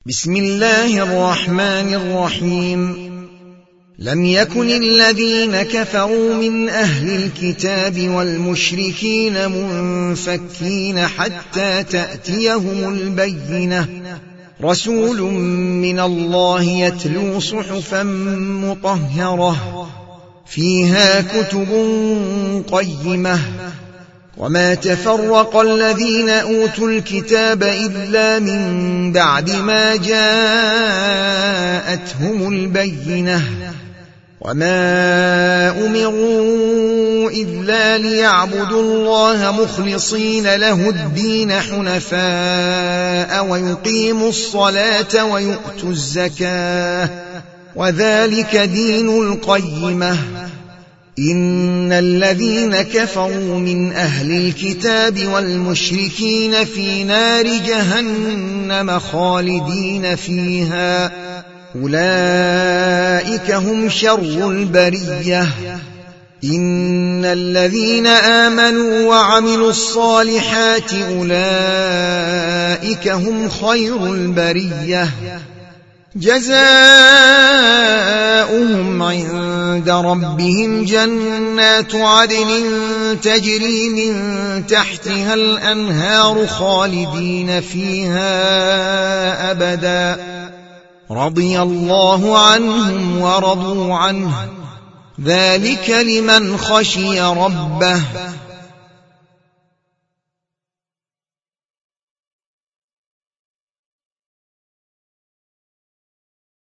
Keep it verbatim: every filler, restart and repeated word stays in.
بسم الله الرحمن الرحيم. لم يكن الذين كفروا من أهل الكتاب والمشركين منفكين حتى تأتيهم البينة، رسول من الله يتلو صحفا مطهرة فيها كتب قيمة. وما تفرق الذين أوتوا الكتاب إلا من بعد ما جاءتهم البينة، وما أمروا إلا ليعبدوا الله مخلصين له الدين حنفاء ويقيموا الصلاة ويؤتوا الزكاة، وذلك دين القيمة. إن الذين كفروا من أهل الكتاب والمشركين في نار جهنم خالدين فيها، أولئك هم شر البرية. إن الذين آمنوا وعملوا الصالحات أولئك هم خير البرية، جزاؤهم عند ربهم جنات عدن تجري من تحتها الأنهار خالدين فيها أبدا، رضي الله عنهم ورضوا عنه، ذلك لمن خشي ربه.